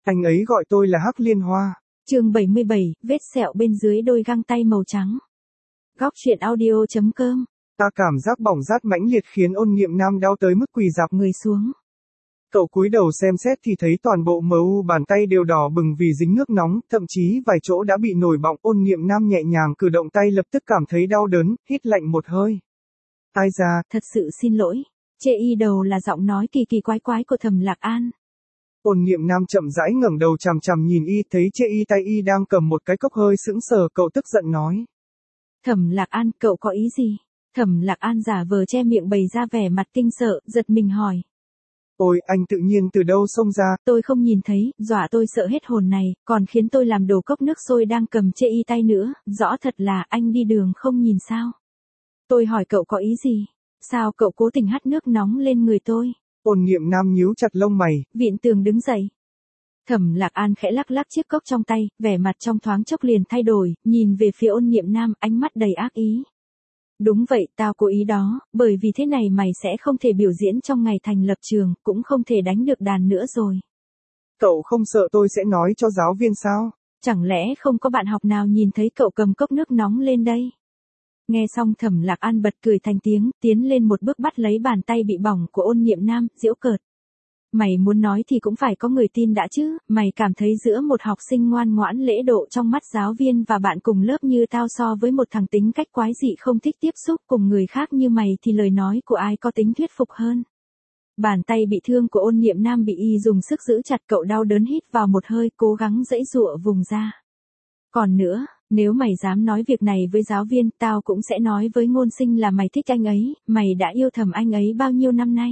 Anh ấy gọi tôi là Hắc Liên Hoa. Chương 77, vết sẹo bên dưới đôi găng tay màu trắng. Góc truyện audio.com. Ta cảm giác bỏng rát mãnh liệt khiến Ôn Niệm Nam đau tới mức quỳ rạp người xuống. Cậu cúi đầu xem xét thì thấy toàn bộ bàn tay đều đỏ bừng vì dính nước nóng, thậm chí vài chỗ đã bị nổi bọng. Ôn Niệm Nam nhẹ nhàng cử động tay lập tức cảm thấy đau đớn, hít lạnh một hơi. Ai da, thật sự xin lỗi. Chê y đầu là giọng nói kỳ kỳ quái quái của Thẩm Lạc An. Ôn Niệm Nam chậm rãi ngẩng đầu chằm chằm nhìn y, thấy Chê y tay y đang cầm một cái cốc hơi sững sờ, cậu tức giận nói. Thẩm Lạc An, cậu có ý gì? Thẩm Lạc An giả vờ che miệng bày ra vẻ mặt kinh sợ, giật mình hỏi. Ôi, anh tự nhiên từ đâu xông ra? Tôi không nhìn thấy, dọa tôi sợ hết hồn này, còn khiến tôi làm đổ cốc nước sôi đang cầm Chê y tay nữa, rõ thật là anh đi đường không nhìn sao? Tôi hỏi cậu có ý gì? Sao cậu cố tình hắt nước nóng lên người tôi? Ôn Niệm Nam nhíu chặt lông mày. Vịn tường đứng dậy. Thẩm Lạc An khẽ lắc lắc chiếc cốc trong tay, vẻ mặt trong thoáng chốc liền thay đổi, nhìn về phía Ôn Niệm Nam, ánh mắt đầy ác ý. Đúng vậy, tao cố ý đó, bởi vì thế này mày sẽ không thể biểu diễn trong ngày thành lập trường, cũng không thể đánh được đàn nữa rồi. Cậu không sợ tôi sẽ nói cho giáo viên sao? Chẳng lẽ không có bạn học nào nhìn thấy cậu cầm cốc nước nóng lên đây? Nghe xong Thẩm Lạc An bật cười thành tiếng, tiến lên một bước bắt lấy bàn tay bị bỏng của Ôn Niệm Nam, giễu cợt. Mày muốn nói thì cũng phải có người tin đã chứ, mày cảm thấy giữa một học sinh ngoan ngoãn lễ độ trong mắt giáo viên và bạn cùng lớp như tao so với một thằng tính cách quái dị không thích tiếp xúc cùng người khác như mày thì lời nói của ai có tính thuyết phục hơn. Bàn tay bị thương của Ôn Niệm Nam bị y dùng sức giữ chặt, cậu đau đớn hít vào một hơi, cố gắng giãy giụa vùng ra. Còn nữa, nếu mày dám nói việc này với giáo viên, tao cũng sẽ nói với Ngôn Sinh là mày thích anh ấy, mày đã yêu thầm anh ấy bao nhiêu năm nay.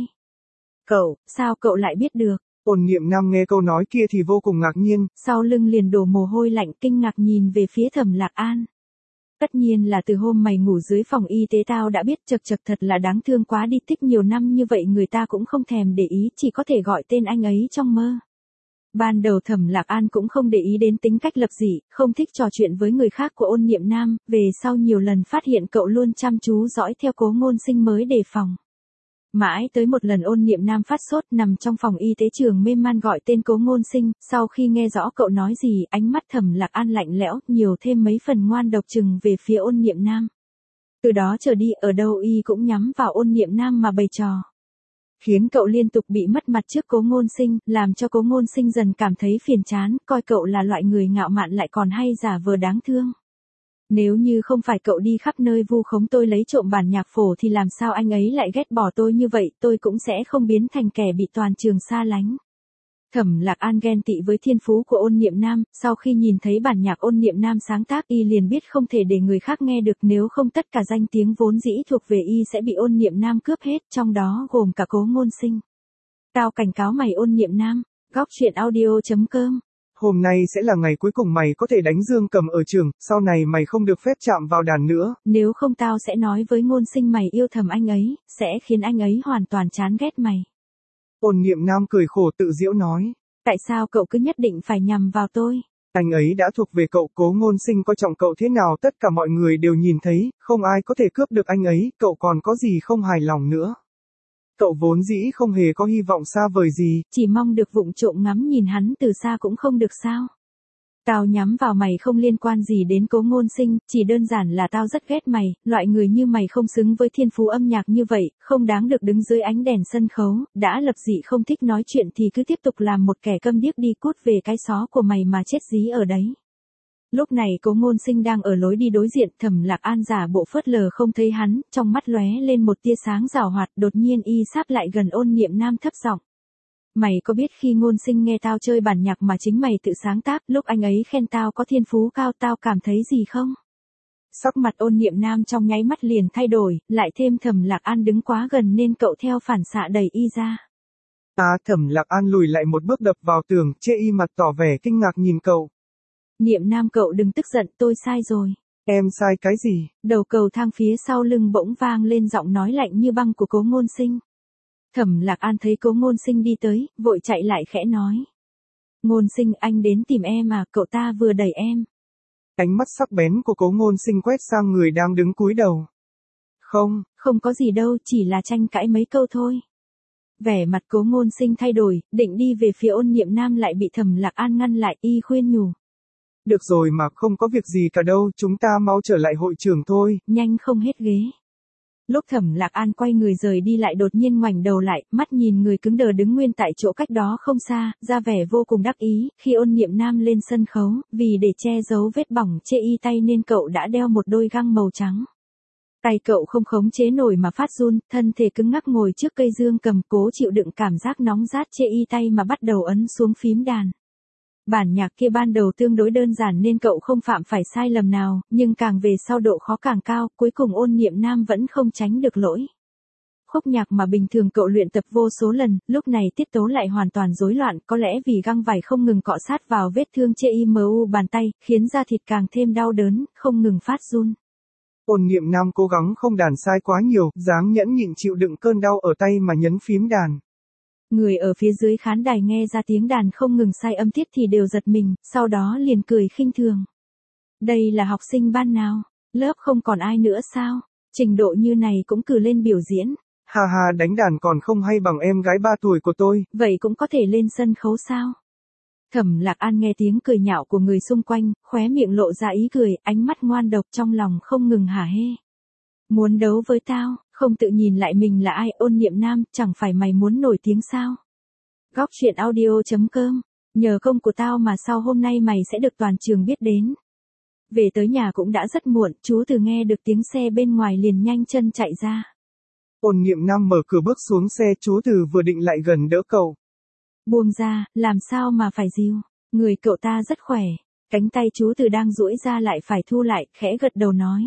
Cậu, sao cậu lại biết được? Ôn Niệm Nam nghe câu nói kia thì vô cùng ngạc nhiên. Sau lưng liền đổ mồ hôi lạnh, kinh ngạc nhìn về phía Thẩm Lạc An. Tất nhiên là từ hôm mày ngủ dưới phòng y tế tao đã biết, chật thật là đáng thương quá đi, tích nhiều năm như vậy người ta cũng không thèm để ý, chỉ có thể gọi tên anh ấy trong mơ. Ban đầu Thẩm Lạc An cũng không để ý đến tính cách lập dị, không thích trò chuyện với người khác của Ôn Niệm Nam, về sau nhiều lần phát hiện cậu luôn chăm chú dõi theo Cố Ngôn Sinh mới đề phòng. Mãi tới một lần Ôn Niệm Nam phát sốt nằm trong phòng y tế trường mê man gọi tên Cố Ngôn Sinh, sau khi nghe rõ cậu nói gì, ánh mắt Thẩm Lạc An lạnh lẽo, nhiều thêm mấy phần ngoan độc chừng về phía Ôn Niệm Nam. Từ đó trở đi, ở đâu y cũng nhắm vào Ôn Niệm Nam mà bày trò. Khiến cậu liên tục bị mất mặt trước Cố Ngôn Sinh, làm cho Cố Ngôn Sinh dần cảm thấy phiền chán, coi cậu là loại người ngạo mạn lại còn hay giả vờ đáng thương. Nếu như không phải cậu đi khắp nơi vu khống tôi lấy trộm bản nhạc phổ thì làm sao anh ấy lại ghét bỏ tôi như vậy, tôi cũng sẽ không biến thành kẻ bị toàn trường xa lánh. Thẩm Lạc An ghen tị với thiên phú của Ôn Niệm Nam, sau khi nhìn thấy bản nhạc Ôn Niệm Nam sáng tác y liền biết không thể để người khác nghe được, nếu không tất cả danh tiếng vốn dĩ thuộc về y sẽ bị Ôn Niệm Nam cướp hết, trong đó gồm cả Cố Ngôn Sinh. Tao cảnh cáo mày Ôn Niệm Nam. Góc truyện audio.com. Hôm nay sẽ là ngày cuối cùng mày có thể đánh dương cầm ở trường, sau này mày không được phép chạm vào đàn nữa. Nếu không tao sẽ nói với Ngôn Sinh mày yêu thầm anh ấy, sẽ khiến anh ấy hoàn toàn chán ghét mày. Ôn Niệm Nam cười khổ tự giễu nói. Tại sao cậu cứ nhất định phải nhằm vào tôi? Anh ấy đã thuộc về cậu, Cố Ngôn Sinh coi trọng cậu thế nào tất cả mọi người đều nhìn thấy, không ai có thể cướp được anh ấy, cậu còn có gì không hài lòng nữa. Cậu vốn dĩ không hề có hy vọng xa vời gì. Chỉ mong được vụng trộm ngắm nhìn hắn từ xa cũng không được sao? Tao nhắm vào mày không liên quan gì đến Cố Ngôn Sinh, chỉ đơn giản là tao rất ghét mày, loại người như mày không xứng với thiên phú âm nhạc như vậy, không đáng được đứng dưới ánh đèn sân khấu, đã lập dị không thích nói chuyện thì cứ tiếp tục làm một kẻ câm điếc đi, cút về cái xó của mày mà chết dí ở đấy. Lúc này Cố Ngôn Sinh đang ở lối đi đối diện, Thẩm Lạc An giả bộ phớt lờ không thấy hắn, trong mắt lóe lên một tia sáng giảo hoạt, đột nhiên y sáp lại gần Ôn Niệm Nam thấp giọng. Mày có biết khi Ngôn Sinh nghe tao chơi bản nhạc mà chính mày tự sáng tác, lúc anh ấy khen tao có thiên phú cao tao cảm thấy gì không? Sắc mặt Ôn Niệm Nam trong nháy mắt liền thay đổi, lại thêm Thẩm Lạc An đứng quá gần nên cậu theo phản xạ đẩy y ra. Thẩm Lạc An lùi lại một bước đập vào tường, Chê y mặt tỏ vẻ kinh ngạc nhìn cậu. Niệm Nam cậu đừng tức giận, tôi sai rồi. Em sai cái gì? Đầu cầu thang phía sau lưng bỗng vang lên giọng nói lạnh như băng của Cố Ngôn Sinh. Thẩm Lạc An thấy Cố Ngôn Sinh đi tới, vội chạy lại khẽ nói. Ngôn Sinh, anh đến tìm em à, cậu ta vừa đẩy em. Ánh mắt sắc bén của Cố Ngôn Sinh quét sang người đang đứng cúi đầu. Không có gì đâu, chỉ là tranh cãi mấy câu thôi. Vẻ mặt Cố Ngôn Sinh thay đổi, định đi về phía Ôn Niệm Nam lại bị Thẩm Lạc An ngăn lại, y khuyên nhủ. Được rồi mà, không có việc gì cả đâu, chúng ta mau trở lại hội trường thôi. Nhanh không hết ghế. Lúc Thẩm Lạc An quay người rời đi lại đột nhiên ngoảnh đầu lại, mắt nhìn người cứng đờ đứng nguyên tại chỗ cách đó không xa, ra vẻ vô cùng đắc ý, khi Ôn Niệm Nam lên sân khấu, vì để che giấu vết bỏng chê y tay nên cậu đã đeo một đôi găng màu trắng. Tay cậu không khống chế nổi mà phát run, thân thể cứng ngắc ngồi trước cây dương cầm cố chịu đựng cảm giác nóng rát chê y tay mà bắt đầu ấn xuống phím đàn. Bản nhạc kia ban đầu tương đối đơn giản nên cậu không phạm phải sai lầm nào, nhưng càng về sau độ khó càng cao, cuối cùng Ôn Niệm Nam vẫn không tránh được lỗi. Khúc nhạc mà bình thường cậu luyện tập vô số lần, lúc này tiết tấu lại hoàn toàn rối loạn, có lẽ vì găng vải không ngừng cọ sát vào vết thương chê y bàn tay, khiến da thịt càng thêm đau đớn, không ngừng phát run. Ôn Niệm Nam cố gắng không đàn sai quá nhiều, dáng nhẫn nhịn chịu đựng cơn đau ở tay mà nhấn phím đàn. Người ở phía dưới khán đài nghe ra tiếng đàn không ngừng sai âm tiết thì đều giật mình, sau đó liền cười khinh thường. Đây là học sinh ban nào? Lớp không còn ai nữa sao? Trình độ như này cũng cử lên biểu diễn. Ha ha, đánh đàn còn không hay bằng em gái 3 tuổi của tôi. Vậy cũng có thể lên sân khấu sao? Thẩm Lạc An nghe tiếng cười nhạo của người xung quanh, khóe miệng lộ ra ý cười, ánh mắt ngoan độc trong lòng không ngừng hả hê. Muốn đấu với tao, không tự nhìn lại mình là ai? Ôn Niệm Nam, chẳng phải mày muốn nổi tiếng sao? Góc truyện audio.com, nhờ công của tao mà sau hôm nay mày sẽ được toàn trường biết đến. Về tới nhà cũng đã rất muộn, chú Từ nghe được tiếng xe bên ngoài liền nhanh chân chạy ra. Ôn Niệm Nam mở cửa bước xuống xe, chú Từ vừa định lại gần đỡ cậu. Buông ra, làm sao mà phải dìu, người cậu ta rất khỏe. Cánh tay chú Từ đang duỗi ra lại phải thu lại, khẽ gật đầu nói.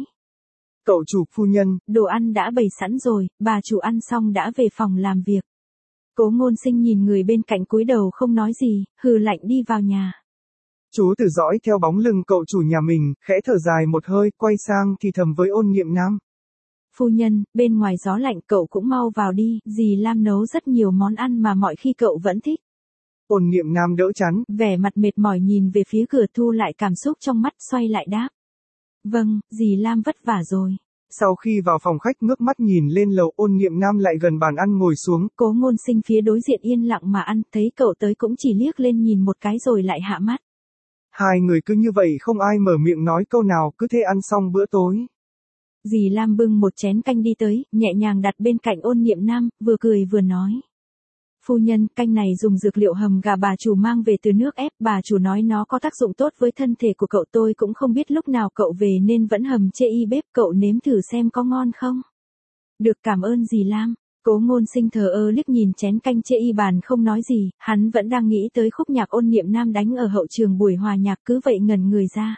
Cậu chủ phu nhân, đồ ăn đã bày sẵn rồi, bà chủ ăn xong đã về phòng làm việc. Cố Ngôn Sinh nhìn người bên cạnh cúi đầu không nói gì, hừ lạnh đi vào nhà. Chú Từ dõi theo bóng lưng cậu chủ nhà mình, khẽ thở dài một hơi, quay sang thì thầm với Ôn Niệm Nam. Phu nhân, bên ngoài gió lạnh cậu cũng mau vào đi, dì Lam nấu rất nhiều món ăn mà mọi khi cậu vẫn thích. Ôn Niệm Nam đỡ chắn, vẻ mặt mệt mỏi nhìn về phía cửa, thu lại cảm xúc trong mắt, xoay lại đáp. Vâng, dì Lam vất vả rồi. Sau khi vào phòng khách ngước mắt nhìn lên lầu, Ôn Niệm Nam lại gần bàn ăn ngồi xuống. Cố Ngôn Sinh phía đối diện yên lặng mà ăn, thấy cậu tới cũng chỉ liếc lên nhìn một cái rồi lại hạ mắt. Hai người cứ như vậy không ai mở miệng nói câu nào, cứ thế ăn xong bữa tối. Dì Lam bưng một chén canh đi tới, nhẹ nhàng đặt bên cạnh Ôn Niệm Nam, vừa cười vừa nói. Phu nhân, canh này dùng dược liệu hầm gà bà chủ mang về từ nước ép, bà chủ nói nó có tác dụng tốt với thân thể của cậu, tôi cũng không biết lúc nào cậu về nên vẫn hầm chê y bếp, cậu nếm thử xem có ngon không. Được, cảm ơn dì Lam. Cố Ngôn Sinh thờ ơ liếc nhìn chén canh chê y bàn không nói gì, hắn vẫn đang nghĩ tới khúc nhạc Ôn Niệm Nam đánh ở hậu trường buổi hòa nhạc, cứ vậy ngẩn người ra.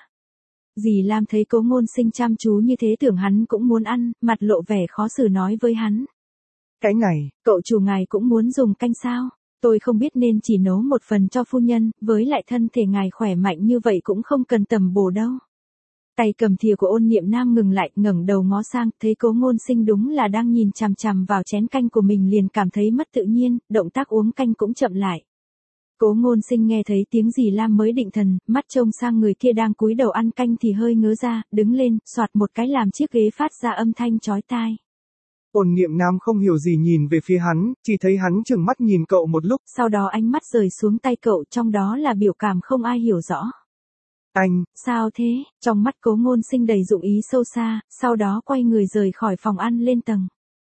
Dì Lam thấy Cố Ngôn Sinh chăm chú như thế tưởng hắn cũng muốn ăn, mặt lộ vẻ khó xử nói với hắn. Cái này, cậu chủ ngài cũng muốn dùng canh sao? Tôi không biết nên chỉ nấu một phần cho phu nhân, với lại thân thể ngài khỏe mạnh như vậy cũng không cần tầm bổ đâu. Tay cầm thìa của Ôn Niệm Nam ngừng lại, ngẩng đầu ngó sang, thấy Cố Ngôn Sinh đúng là đang nhìn chằm chằm vào chén canh của mình liền cảm thấy mất tự nhiên, động tác uống canh cũng chậm lại. Cố Ngôn Sinh nghe thấy tiếng dì Lam mới định thần, mắt trông sang người kia đang cúi đầu ăn canh thì hơi ngớ ra, đứng lên, soạt một cái làm chiếc ghế phát ra âm thanh chói tai. Ôn Niệm Nam không hiểu gì nhìn về phía hắn, chỉ thấy hắn trừng mắt nhìn cậu một lúc. Sau đó ánh mắt rời xuống tay cậu, trong đó là biểu cảm không ai hiểu rõ. Anh, sao thế? Trong mắt Cố Ngôn Sinh đầy dụng ý sâu xa, sau đó quay người rời khỏi phòng ăn lên tầng.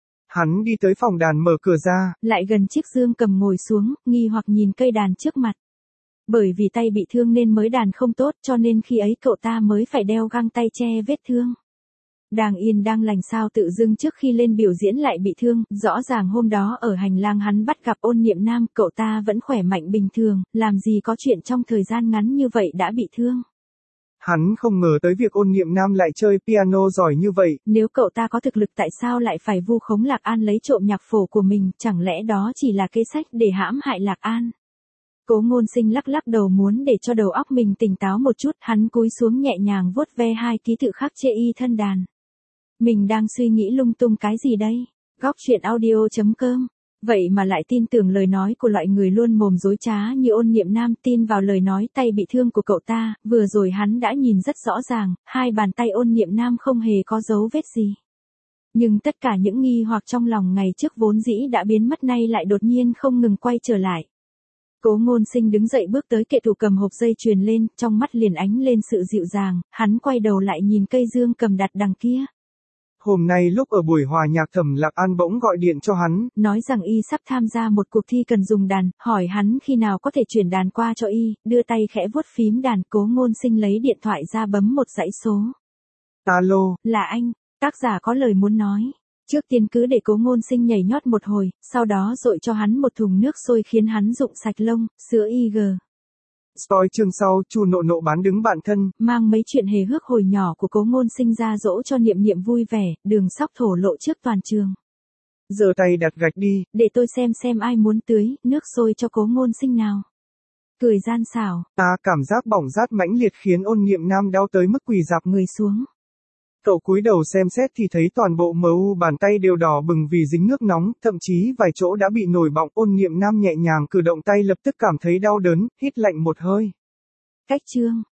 Hắn đi tới phòng đàn mở cửa ra, lại gần chiếc dương cầm ngồi xuống, nghi hoặc nhìn cây đàn trước mặt. Bởi vì tay bị thương nên mới đàn không tốt, cho nên khi ấy cậu ta mới phải đeo găng tay che vết thương. Đang yên đang lành sao tự dưng trước khi lên biểu diễn lại bị thương, rõ ràng hôm đó ở hành lang hắn bắt gặp Ôn Niệm Nam, cậu ta vẫn khỏe mạnh bình thường, làm gì có chuyện trong thời gian ngắn như vậy đã bị thương. Hắn không ngờ tới việc Ôn Niệm Nam lại chơi piano giỏi như vậy. Nếu cậu ta có thực lực tại sao lại phải vu khống Lạc An lấy trộm nhạc phổ của mình, chẳng lẽ đó chỉ là kế sách để hãm hại Lạc An. Cố Ngôn Sinh lắc lắc đầu muốn để cho đầu óc mình tỉnh táo một chút, hắn cúi xuống nhẹ nhàng vuốt ve hai ký tự khắc chê y thân đàn. Mình đang suy nghĩ lung tung cái gì đây? Góc truyện audio.com. Vậy mà lại tin tưởng lời nói của loại người luôn mồm dối trá như Ôn Niệm Nam, tin vào lời nói tay bị thương của cậu ta, vừa rồi hắn đã nhìn rất rõ ràng, hai bàn tay Ôn Niệm Nam không hề có dấu vết gì. Nhưng tất cả những nghi hoặc trong lòng ngày trước vốn dĩ đã biến mất nay lại đột nhiên không ngừng quay trở lại. Cố Ngôn Sinh đứng dậy bước tới kệ tủ cầm hộp dây chuyền lên, trong mắt liền ánh lên sự dịu dàng, hắn quay đầu lại nhìn cây dương cầm đặt đằng kia. Hôm nay lúc ở buổi hòa nhạc Thẩm Lạc An bỗng gọi điện cho hắn, nói rằng y sắp tham gia một cuộc thi cần dùng đàn, hỏi hắn khi nào có thể chuyển đàn qua cho y, đưa tay khẽ vuốt phím đàn. Cố Ngôn Sinh lấy điện thoại ra bấm một dãy số. Alo, là anh, tác giả có lời muốn nói. Trước tiên cứ để Cố Ngôn Sinh nhảy nhót một hồi, sau đó dội cho hắn một thùng nước sôi khiến hắn rụng sạch lông, sữa IG. Spoil chương sau, Chu Nộ Nộ bán đứng bạn thân, mang mấy chuyện hề hước hồi nhỏ của Cố Ngôn Sinh ra dỗ cho Niệm Niệm vui vẻ, Đường Sóc thổ lộ trước toàn trường. Giơ tay đặt gạch đi, để tôi xem ai muốn tưới nước sôi cho Cố Ngôn Sinh nào. Cười gian xảo. Cảm giác bỏng rát mãnh liệt khiến Ôn Niệm Nam đau tới mức quỳ rạp người xuống. Cậu cúi đầu xem xét thì thấy toàn bộ mu bàn tay đều đỏ bừng vì dính nước nóng, thậm chí vài chỗ đã bị nổi bọng. Ôn Niệm Nam nhẹ nhàng cử động tay lập tức cảm thấy đau đớn, hít lạnh một hơi. Cách chương